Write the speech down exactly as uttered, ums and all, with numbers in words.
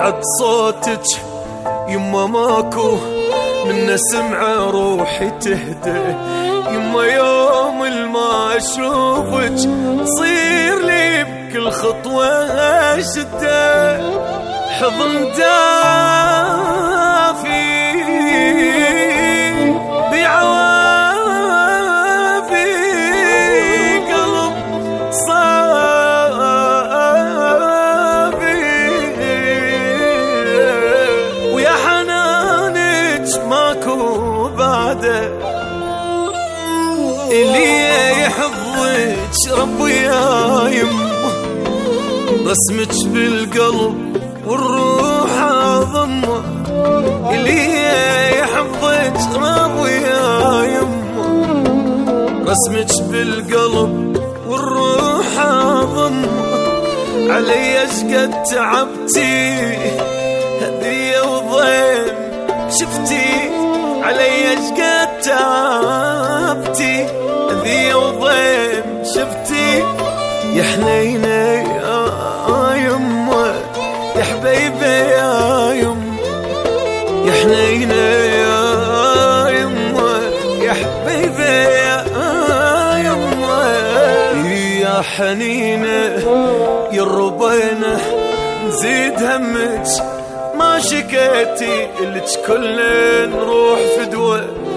بعد صوتك يما ماكو من سمعة روحي تهدى. يما يوم ما اشوفك تصير لي بكل خطوة شدة. حضن دافي بعوافي قلب صافي ويا حنانك ماكو بعده. اللي يحفظك ربي يا يمه رسمك بالقلب والروح اضمه. اللي يحفظك ربي يا يمه رسمك بالقلب والروح اضمه. علي اشقد تعبتي هدية وضيم شفتي. علي اشقد تعبتي هدية وضيم شفتي. يا حنينة يا يمه يا حبيبي يا يمه. يا حنينة يا يمه يا حبيبي يا يمه. يا حنينة يا ربينا نزيد همك ما شكيتي لك كل نروح فدوة.